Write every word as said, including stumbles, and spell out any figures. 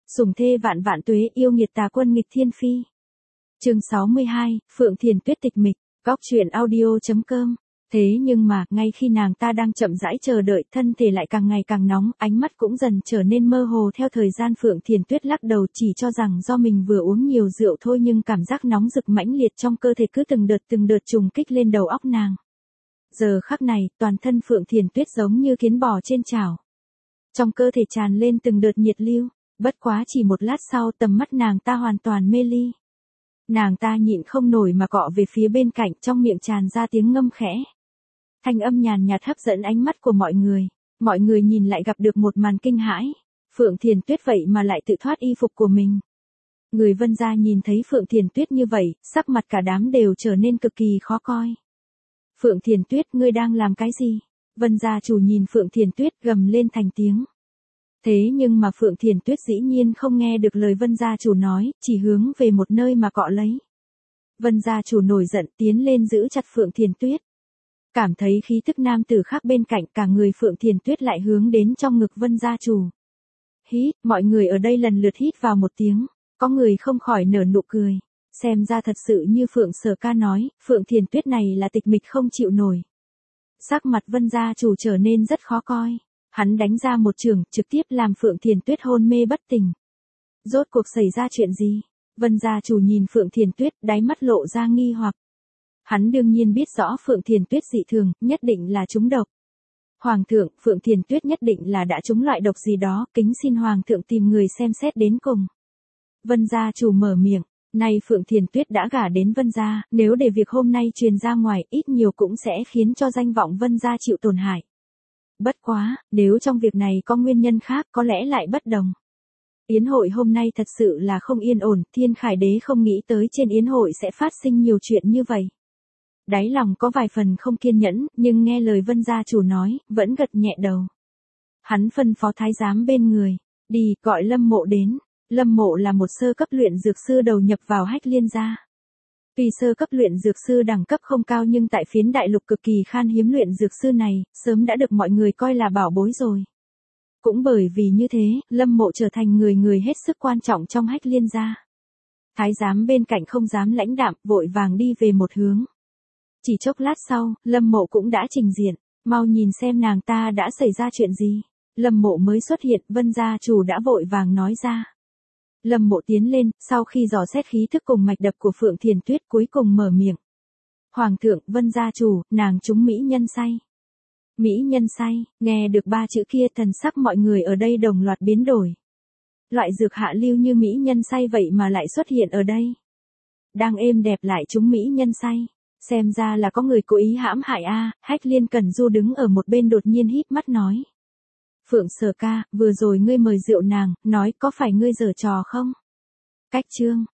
Sủng thê vạn vạn tuế, yêu nghiệt tà quân nghịch thiên phi. Chương sáu mươi hai, Phượng Thiền Tuyết tịch mịch, góc truyện audio chấm com. Thế nhưng mà, ngay khi nàng ta đang chậm rãi chờ đợi, thân thể lại càng ngày càng nóng, ánh mắt cũng dần trở nên mơ hồ theo thời gian. Phượng Thiền Tuyết lắc đầu, chỉ cho rằng do mình vừa uống nhiều rượu thôi, nhưng cảm giác nóng rực mãnh liệt trong cơ thể cứ từng đợt từng đợt trùng kích lên đầu óc nàng. Giờ khắc này, toàn thân Phượng Thiền Tuyết giống như kiến bò trên chảo. Trong cơ thể tràn lên từng đợt nhiệt lưu, bất quá chỉ một lát sau tầm mắt nàng ta hoàn toàn mê ly. Nàng ta nhịn không nổi mà cọ về phía bên cạnh, trong miệng tràn ra tiếng ngâm khẽ. Thanh âm nhàn nhạt hấp dẫn ánh mắt của mọi người. Mọi người nhìn lại gặp được một màn kinh hãi. Phượng Thiền Tuyết vậy mà lại tự thoát y phục của mình. Người Vân gia nhìn thấy Phượng Thiền Tuyết như vậy, sắc mặt cả đám đều trở nên cực kỳ khó coi. Phượng Thiền Tuyết, ngươi đang làm cái gì? Vân gia chủ nhìn Phượng Thiền Tuyết gầm lên thành tiếng. Thế nhưng mà Phượng Thiền Tuyết dĩ nhiên không nghe được lời Vân gia chủ nói, chỉ hướng về một nơi mà cọ lấy. Vân gia chủ nổi giận tiến lên giữ chặt Phượng Thiền Tuyết. Cảm thấy khí tức nam tử khác bên cạnh, cả người Phượng Thiền Tuyết lại hướng đến trong ngực Vân gia chủ. Hít, mọi người ở đây lần lượt hít vào một tiếng, có người không khỏi nở nụ cười. Xem ra thật sự như Phượng Sở Ca nói, Phượng Thiền Tuyết này là tịch mịch không chịu nổi. Sắc mặt Vân gia chủ trở nên rất khó coi. Hắn đánh ra một chưởng, trực tiếp làm Phượng Thiền Tuyết hôn mê bất tỉnh. Rốt cuộc xảy ra chuyện gì? Vân gia chủ nhìn Phượng Thiền Tuyết, đáy mắt lộ ra nghi hoặc. Hắn đương nhiên biết rõ Phượng Thiền Tuyết dị thường, nhất định là trúng độc. Hoàng thượng, Phượng Thiền Tuyết nhất định là đã trúng loại độc gì đó, kính xin Hoàng thượng tìm người xem xét đến cùng. Vân gia chủ mở miệng, nay Phượng Thiền Tuyết đã gả đến Vân gia, nếu để việc hôm nay truyền ra ngoài, ít nhiều cũng sẽ khiến cho danh vọng Vân gia chịu tổn hại. Bất quá, nếu trong việc này có nguyên nhân khác có lẽ lại bất đồng. Yến hội hôm nay thật sự là không yên ổn, Thiên Khải Đế không nghĩ tới trên yến hội sẽ phát sinh nhiều chuyện như vậy. Đáy lòng có vài phần không kiên nhẫn, nhưng nghe lời Vân gia chủ nói, vẫn gật nhẹ đầu. Hắn phân phó thái giám bên người, đi gọi Lâm Mộ đến. Lâm Mộ là một sơ cấp luyện dược sư đầu nhập vào Hách Liên gia. Tuy sơ cấp luyện dược sư đẳng cấp không cao nhưng tại phiến đại lục cực kỳ khan hiếm luyện dược sư này, sớm đã được mọi người coi là bảo bối rồi. Cũng bởi vì như thế, Lâm Mộ trở thành người người hết sức quan trọng trong Hách Liên gia. Thái giám bên cạnh không dám lãnh đạm, vội vàng đi về một hướng. Chỉ chốc lát sau, Lâm Mộ cũng đã trình diện, mau nhìn xem nàng ta đã xảy ra chuyện gì. Lâm Mộ mới xuất hiện, Vân gia chủ đã vội vàng nói ra. Lâm Mộ tiến lên, sau khi dò xét khí thức cùng mạch đập của Phượng Thiền Tuyết cuối cùng mở miệng. Hoàng thượng, Vân gia chủ, nàng trúng mỹ nhân say. Mỹ nhân say, nghe được ba chữ kia thần sắc mọi người ở đây đồng loạt biến đổi. Loại dược hạ lưu như mỹ nhân say vậy mà lại xuất hiện ở đây. Đang êm đẹp lại trúng mỹ nhân say. Xem ra là có người cố ý hãm hại a. À. Hách Liên Cẩn Du đứng ở một bên đột nhiên híp mắt nói. Phượng Sở Ca, vừa rồi ngươi mời rượu nàng, nói có phải ngươi giở trò không? Cách chương,